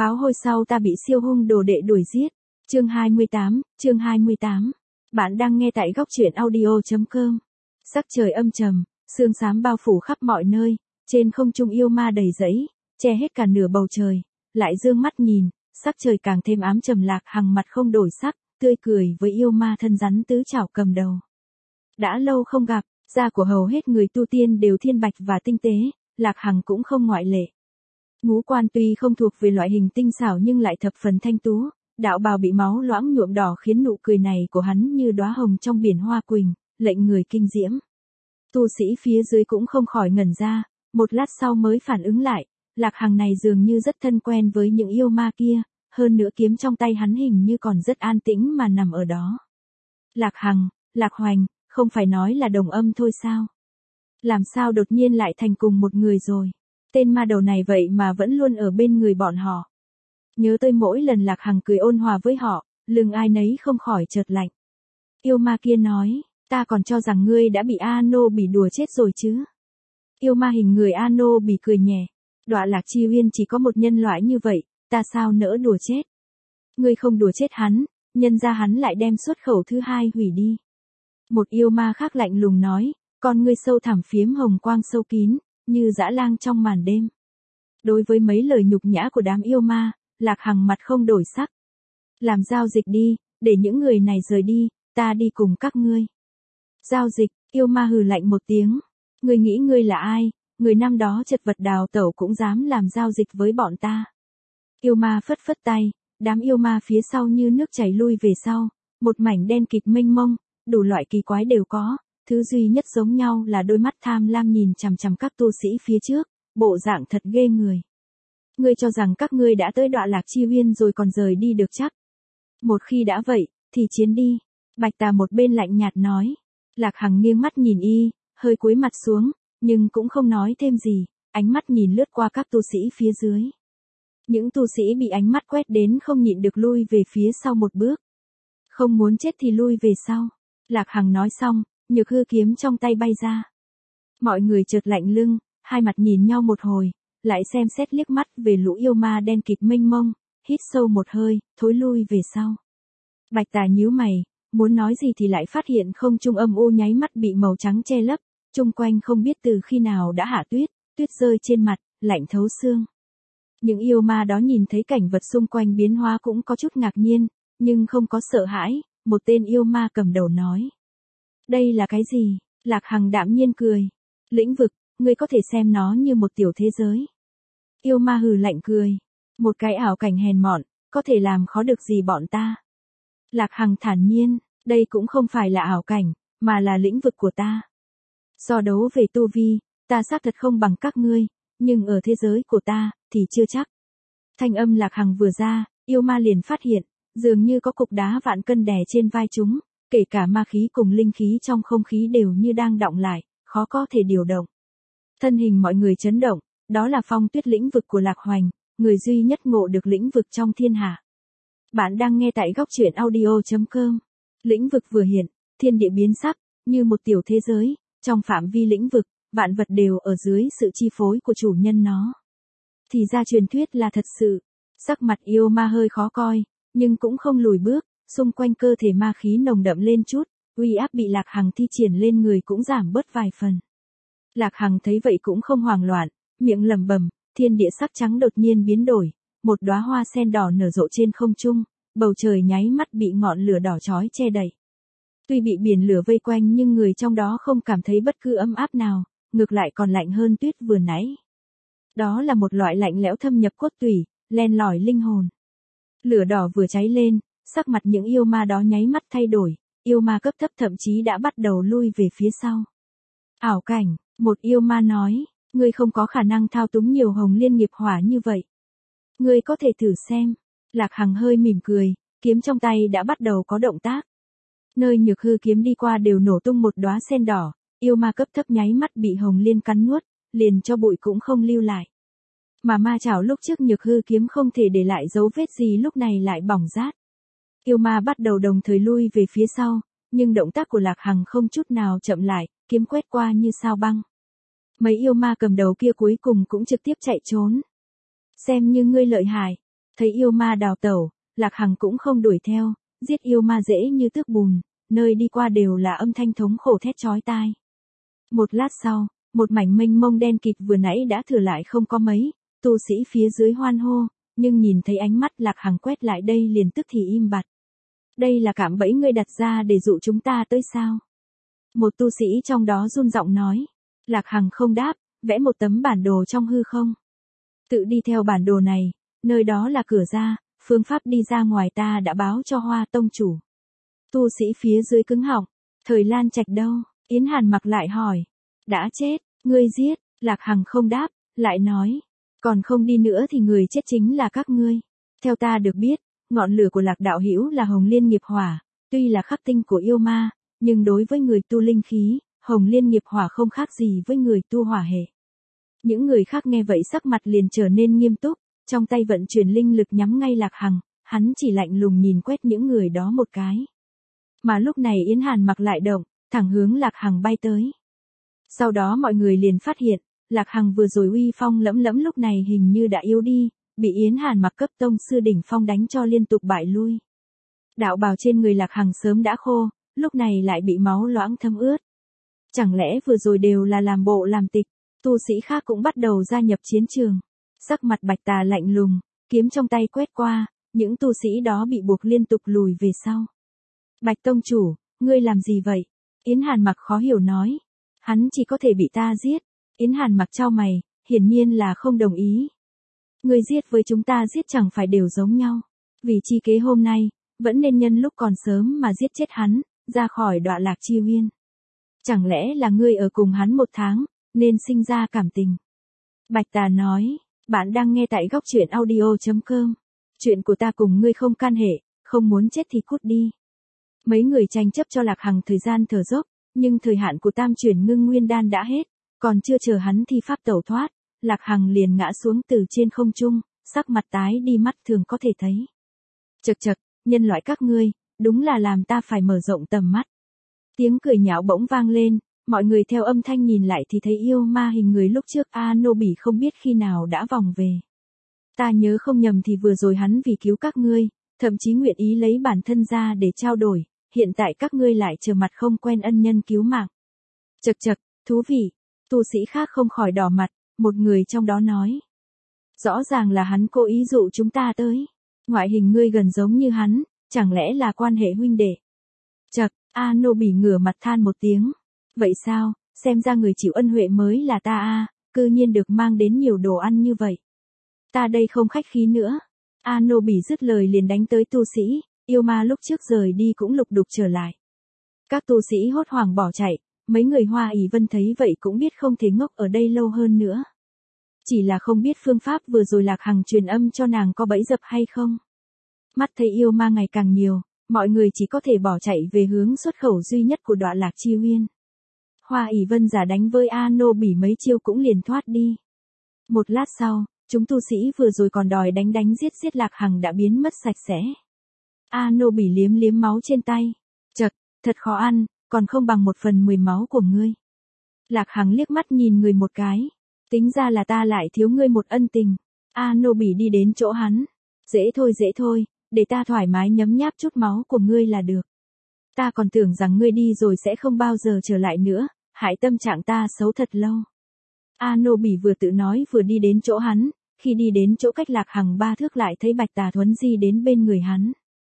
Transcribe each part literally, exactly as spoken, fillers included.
Pháo hôi sau ta bị siêu hung đồ đệ đuổi giết. Chương hai mươi tám, chương hai mươi tám. Bạn đang nghe tại góc truyện audio chấm com. Sắc trời âm trầm, sương xám bao phủ khắp mọi nơi, trên không trung yêu ma đầy rẫy, che hết cả nửa bầu trời, lại dương mắt nhìn, sắc trời càng thêm ám trầm. Lạc Hằng mặt không đổi sắc, tươi cười với yêu ma thân rắn tứ chảo cầm đầu. Đã lâu không gặp, da của hầu hết người tu tiên đều thiên bạch và tinh tế, Lạc Hằng cũng không ngoại lệ. Ngũ quan tuy không thuộc về loại hình tinh xảo nhưng lại thập phần thanh tú, đạo bào bị máu loãng nhuộm đỏ khiến nụ cười này của hắn như đóa hồng trong biển hoa quỳnh, lệnh người kinh diễm. Tu sĩ phía dưới cũng không khỏi ngẩn ra, một lát sau mới phản ứng lại, Lạc Hằng này dường như rất thân quen với những yêu ma kia, hơn nữa kiếm trong tay hắn hình như còn rất an tĩnh mà nằm ở đó. Lạc Hằng, Lạc Hoành, không phải nói là đồng âm thôi sao? Làm sao đột nhiên lại thành cùng một người rồi? Tên ma đầu này vậy mà vẫn luôn ở bên người bọn họ. Nhớ tới mỗi lần Lạc Hằng cười ôn hòa với họ, lưng ai nấy không khỏi chợt lạnh. Yêu ma kia nói, ta còn cho rằng ngươi đã bị Ano Bỉ đùa chết rồi chứ. Yêu ma hình người Ano Bỉ cười nhẹ, Đọa Lạc Chi Uyên chỉ có một nhân loại như vậy, ta sao nỡ đùa chết. Ngươi không đùa chết hắn, nhân ra hắn lại đem xuất khẩu thứ hai hủy đi. Một yêu ma khác lạnh lùng nói, con ngươi sâu thẳm phiếm hồng quang sâu kín, như dã lang trong màn đêm. Đối với mấy lời nhục nhã của đám yêu ma, Lạc Hằng mặt không đổi sắc. Làm giao dịch đi, để những người này rời đi, ta đi cùng các ngươi. Giao dịch, yêu ma hừ lạnh một tiếng. Ngươi nghĩ ngươi là ai, người năm đó chật vật đào tẩu cũng dám làm giao dịch với bọn ta. Yêu ma phất phất tay, đám yêu ma phía sau như nước chảy lui về sau, một mảnh đen kịt mênh mông, đủ loại kỳ quái đều có, thứ duy nhất giống nhau là đôi mắt tham lam nhìn chằm chằm các tu sĩ phía trước, bộ dạng thật ghê người. Ngươi cho rằng các ngươi đã tới Đọa Lạc Chi Uyên rồi còn rời đi được chắc? Một khi đã vậy, thì chiến đi. Bạch Tà một bên lạnh nhạt nói. Lạc Hằng nghiêng mắt nhìn y, hơi cúi mặt xuống, nhưng cũng không nói thêm gì, ánh mắt nhìn lướt qua các tu sĩ phía dưới. Những tu sĩ bị ánh mắt quét đến không nhịn được lui về phía sau một bước. Không muốn chết thì lui về sau. Lạc Hằng nói xong, nhược hư kiếm trong tay bay ra. Mọi người chợt lạnh lưng, hai mặt nhìn nhau một hồi, lại xem xét liếc mắt về lũ yêu ma đen kịt mênh mông, hít sâu một hơi, thối lui về sau. Bạch Tà nhíu mày, muốn nói gì thì lại phát hiện không trung âm u nháy mắt bị màu trắng che lấp, chung quanh không biết từ khi nào đã hạ tuyết, tuyết rơi trên mặt, lạnh thấu xương. Những yêu ma đó nhìn thấy cảnh vật xung quanh biến hóa cũng có chút ngạc nhiên, nhưng không có sợ hãi, một tên yêu ma cầm đầu nói. Đây là cái gì? Lạc Hằng đạm nhiên cười. Lĩnh vực, ngươi có thể xem nó như một tiểu thế giới. Yêu ma hừ lạnh cười. Một cái ảo cảnh hèn mọn, có thể làm khó được gì bọn ta. Lạc Hằng thản nhiên, đây cũng không phải là ảo cảnh, mà là lĩnh vực của ta. So đấu về tu vi, ta xác thật không bằng các ngươi, nhưng ở thế giới của ta, thì chưa chắc. Thanh âm Lạc Hằng vừa ra, yêu ma liền phát hiện, dường như có cục đá vạn cân đè trên vai chúng, kể cả ma khí cùng linh khí trong không khí đều như đang đọng lại, khó có thể điều động. Thân hình mọi người chấn động, đó là phong tuyết lĩnh vực của Lạc Hoành, người duy nhất ngộ được lĩnh vực trong thiên hạ. Bạn đang nghe tại góc truyện audio chấm com. Lĩnh vực vừa hiện, thiên địa biến sắc, như một tiểu thế giới, trong phạm vi lĩnh vực, vạn vật đều ở dưới sự chi phối của chủ nhân nó. Thì ra truyền thuyết là thật sự. Sắc mặt yêu ma hơi khó coi, nhưng cũng không lùi bước, xung quanh cơ thể ma khí nồng đậm lên chút, uy áp bị Lạc Hằng thi triển lên người cũng giảm bớt vài phần. Lạc Hằng thấy vậy cũng không hoảng loạn, miệng lẩm bẩm, thiên địa sắc trắng đột nhiên biến đổi, một đóa hoa sen đỏ nở rộ trên không trung, bầu trời nháy mắt bị ngọn lửa đỏ chói che đậy. Tuy bị biển lửa vây quanh nhưng người trong đó không cảm thấy bất cứ ấm áp nào, ngược lại còn lạnh hơn tuyết vừa nãy. Đó là một loại lạnh lẽo thâm nhập cốt tủy, len lỏi linh hồn. Lửa đỏ vừa cháy lên, sắc mặt những yêu ma đó nháy mắt thay đổi, yêu ma cấp thấp thậm chí đã bắt đầu lui về phía sau. Ảo cảnh, một yêu ma nói, ngươi không có khả năng thao túng nhiều hồng liên nghiệp hỏa như vậy. Ngươi có thể thử xem. Lạc Hằng hơi mỉm cười, kiếm trong tay đã bắt đầu có động tác. Nơi nhược hư kiếm đi qua đều nổ tung một đóa sen đỏ, yêu ma cấp thấp nháy mắt bị hồng liên cắn nuốt, liền cho bụi cũng không lưu lại. Mà ma chảo lúc trước nhược hư kiếm không thể để lại dấu vết gì lúc này lại bỏng rát. Yêu ma bắt đầu đồng thời lui về phía sau, nhưng động tác của Lạc Hằng không chút nào chậm lại, kiếm quét qua như sao băng. Mấy yêu ma cầm đầu kia cuối cùng cũng trực tiếp chạy trốn. Xem như ngươi lợi hại. Thấy yêu ma đào tẩu, Lạc Hằng cũng không đuổi theo, giết yêu ma dễ như tước bùn, nơi đi qua đều là âm thanh thống khổ thét chói tai. Một lát sau, một mảnh mênh mông đen kịt vừa nãy đã thừa lại không có mấy, tu sĩ phía dưới hoan hô, nhưng nhìn thấy ánh mắt Lạc Hằng quét lại đây liền tức thì im bặt. Đây là cạm bẫy ngươi đặt ra để dụ chúng ta tới sao? Một tu sĩ trong đó run giọng nói. Lạc Hằng không đáp, vẽ một tấm bản đồ trong hư không. Tự đi theo bản đồ này, nơi đó là cửa ra, phương pháp đi ra ngoài ta đã báo cho Hoa tông chủ. Tu sĩ phía dưới cứng họng, Thời Lan Trạch đâu? Yến Hàn Mặc lại hỏi. Đã chết, ngươi giết, Lạc Hằng không đáp, lại nói. Còn không đi nữa thì người chết chính là các ngươi. Theo ta được biết, ngọn lửa của Lạc đạo hữu là Hồng Liên nghiệp hỏa, tuy là khắc tinh của yêu ma, nhưng đối với người tu linh khí, Hồng Liên nghiệp hỏa không khác gì với người tu hỏa hệ. Những người khác nghe vậy sắc mặt liền trở nên nghiêm túc, trong tay vận chuyển linh lực nhắm ngay Lạc Hằng, hắn chỉ lạnh lùng nhìn quét những người đó một cái. Mà lúc này Yến Hàn Mặc lại động, thẳng hướng Lạc Hằng bay tới. Sau đó mọi người liền phát hiện, Lạc Hằng vừa rồi uy phong lẫm lẫm lúc này hình như đã yếu đi, bị Yến Hàn Mặc cấp tông sư đỉnh phong đánh cho liên tục bại lui. Đạo bào trên người Lạc Hằng sớm đã khô, lúc này lại bị máu loãng thấm ướt. Chẳng lẽ vừa rồi đều là làm bộ làm tịch, tu sĩ khác cũng bắt đầu gia nhập chiến trường. Sắc mặt Bạch Tà lạnh lùng, kiếm trong tay quét qua, những tu sĩ đó bị buộc liên tục lùi về sau. Bạch tông chủ, ngươi làm gì vậy? Yến Hàn Mặc khó hiểu nói. Hắn chỉ có thể bị ta giết. Yến Hàn Mặc chau mày, hiển nhiên là không đồng ý. Ngươi giết với chúng ta giết chẳng phải đều giống nhau. Vì chi kế hôm nay, vẫn nên nhân lúc còn sớm mà giết chết hắn, ra khỏi Đọa Lạc Chi Uyên. Chẳng lẽ là ngươi ở cùng hắn một tháng, nên sinh ra cảm tình. Bạch Tà nói, bạn đang nghe tại góc truyện audio chấm com. Chuyện của ta cùng ngươi không can hệ, không muốn chết thì cút đi. Mấy người tranh chấp cho Lạc Hằng thời gian thở dốc, nhưng thời hạn của tam chuyển ngưng nguyên đan đã hết, còn chưa chờ hắn thi pháp tẩu thoát, Lạc Hằng liền ngã xuống từ trên không trung, sắc mặt tái đi mắt thường có thể thấy. Chậc chậc, nhân loại các ngươi, đúng là làm ta phải mở rộng tầm mắt. Tiếng cười nhạo bỗng vang lên, mọi người theo âm thanh nhìn lại thì thấy yêu ma hình người lúc trước Anobỉ không biết khi nào đã vòng về. Ta nhớ không nhầm thì vừa rồi hắn vì cứu các ngươi, thậm chí nguyện ý lấy bản thân ra để trao đổi, hiện tại các ngươi lại trở mặt không quen ân nhân cứu mạng. Chậc chậc, thú vị, tu sĩ khác không khỏi đỏ mặt, một người trong đó nói. Rõ ràng là hắn cố ý dụ chúng ta tới. Ngoại hình ngươi gần giống như hắn, chẳng lẽ là quan hệ huynh đệ? Chậc, Anobỉ ngửa mặt than một tiếng. Vậy sao, xem ra người chịu ân huệ mới là ta a, cư nhiên được mang đến nhiều đồ ăn như vậy. Ta đây không khách khí nữa. Anobỉ dứt lời liền đánh tới tu sĩ, yêu ma lúc trước rời đi cũng lục đục trở lại. Các tu sĩ hốt hoảng bỏ chạy, mấy người Hoa ỷ Vân thấy vậy cũng biết không thể ngốc ở đây lâu hơn nữa. Chỉ là không biết phương pháp vừa rồi Lạc Hằng truyền âm cho nàng có bẫy dập hay không. Mắt thấy yêu ma ngày càng nhiều, mọi người chỉ có thể bỏ chạy về hướng xuất khẩu duy nhất của Đọa Lạc Chi Uyên. Hoa ỷ Vân giả đánh với Anobỉ mấy chiêu cũng liền thoát đi. Một lát sau, chúng tu sĩ vừa rồi còn đòi đánh đánh giết giết Lạc Hằng đã biến mất sạch sẽ. Anobỉ liếm liếm máu trên tay. Chật, thật khó ăn, còn không bằng một phần mười máu của ngươi. Lạc Hằng liếc mắt nhìn người một cái. Tính ra là ta lại thiếu ngươi một ân tình. Anobỉ đi đến chỗ hắn. Dễ thôi dễ thôi, để ta thoải mái nhấm nháp chút máu của ngươi là được. Ta còn tưởng rằng ngươi đi rồi sẽ không bao giờ trở lại nữa, hại tâm trạng ta xấu thật lâu. Anobỉ vừa tự nói vừa đi đến chỗ hắn, khi đi đến chỗ cách Lạc Hằng ba thước lại thấy Bạch Tà Thuấn di đến bên người hắn.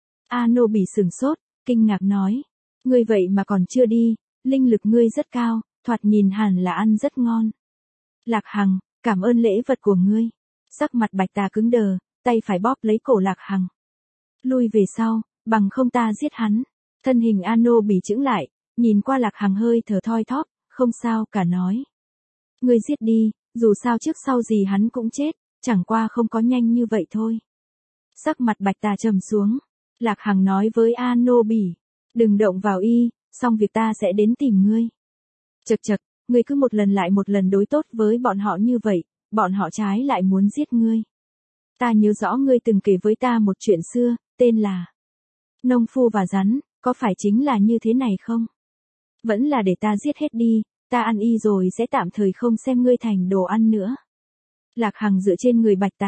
Anobỉ sửng sốt, kinh ngạc nói, ngươi vậy mà còn chưa đi, linh lực ngươi rất cao, thoạt nhìn hẳn là ăn rất ngon. Lạc Hằng, cảm ơn lễ vật của ngươi. Sắc mặt Bạch Tà cứng đờ, tay phải bóp lấy cổ Lạc Hằng. Lui về sau, bằng không ta giết hắn. Thân hình Anobỉ chững lại, nhìn qua Lạc Hằng hơi thở thoi thóp, không sao cả nói. Ngươi giết đi, dù sao trước sau gì hắn cũng chết, chẳng qua không có nhanh như vậy thôi. Sắc mặt Bạch Tà trầm xuống, Lạc Hằng nói với Anobỉ, đừng động vào y, xong việc ta sẽ đến tìm ngươi. Chậc chậc, ngươi cứ một lần lại một lần đối tốt với bọn họ như vậy, bọn họ trái lại muốn giết ngươi. Ta nhớ rõ ngươi từng kể với ta một chuyện xưa, tên là Nông Phu và Rắn, có phải chính là như thế này không? Vẫn là để ta giết hết đi, ta ăn y rồi sẽ tạm thời không xem ngươi thành đồ ăn nữa. Lạc Hằng dựa trên người Bạch Tà,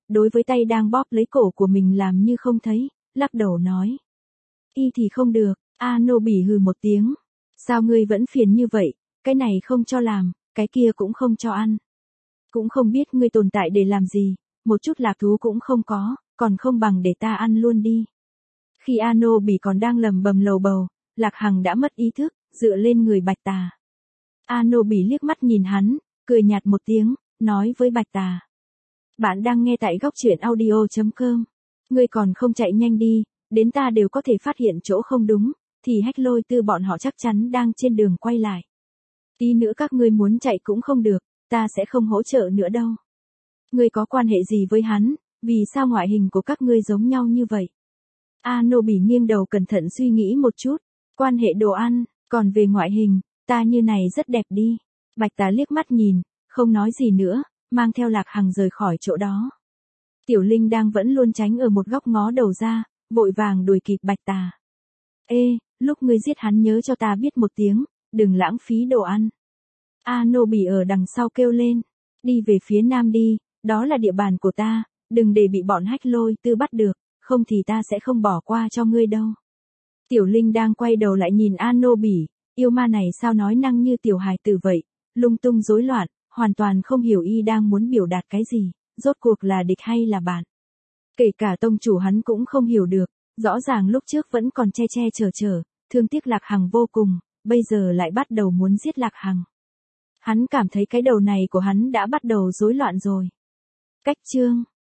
đối với tay đang bóp lấy cổ của mình làm như không thấy, lắc đầu nói. Y thì không được, Ano bỉ hừ một tiếng. Sao ngươi vẫn phiền như vậy, cái này không cho làm, cái kia cũng không cho ăn. Cũng không biết ngươi tồn tại để làm gì, một chút lạc thú cũng không có, còn không bằng để ta ăn luôn đi. Khi Ano bỉ còn đang lầm bầm lầu bầu, Lạc Hằng đã mất ý thức, dựa lên người Bạch Tà. Ano bỉ liếc mắt nhìn hắn, cười nhạt một tiếng, nói với Bạch Tà. Bạn đang nghe tại góc truyện audio chấm com. Ngươi còn không chạy nhanh đi, đến ta đều có thể phát hiện chỗ không đúng, thì Hách Lôi Tư bọn họ chắc chắn đang trên đường quay lại. Tí nữa các ngươi muốn chạy cũng không được, ta sẽ không hỗ trợ nữa đâu. Ngươi có quan hệ gì với hắn, vì sao ngoại hình của các ngươi giống nhau như vậy? Ano bỉ nghiêng đầu cẩn thận suy nghĩ một chút, quan hệ đồ ăn, còn về ngoại hình, ta như này rất đẹp đi. Bạch Tà liếc mắt nhìn, không nói gì nữa, mang theo Lạc Hằng rời khỏi chỗ đó. Tiểu Linh đang vẫn luôn tránh ở một góc ngó đầu ra, vội vàng đuổi kịp Bạch Tà. Ê, lúc ngươi giết hắn nhớ cho ta biết một tiếng, đừng lãng phí đồ ăn. Ano bỉ ở đằng sau kêu lên, đi về phía nam đi, đó là địa bàn của ta, đừng để bị bọn Hách Lôi Tư bắt được, không thì ta sẽ không bỏ qua cho ngươi đâu. Tiểu Linh đang quay đầu lại nhìn Ano bỉ, yêu ma này sao nói năng như tiểu hài tử vậy, lung tung rối loạn, hoàn toàn không hiểu y đang muốn biểu đạt cái gì, rốt cuộc là địch hay là bạn. Kể cả tông chủ hắn cũng không hiểu được, rõ ràng lúc trước vẫn còn che che chở chở, thương tiếc Lạc Hằng vô cùng, bây giờ lại bắt đầu muốn giết Lạc Hằng. Hắn cảm thấy cái đầu này của hắn đã bắt đầu rối loạn rồi. Cách chương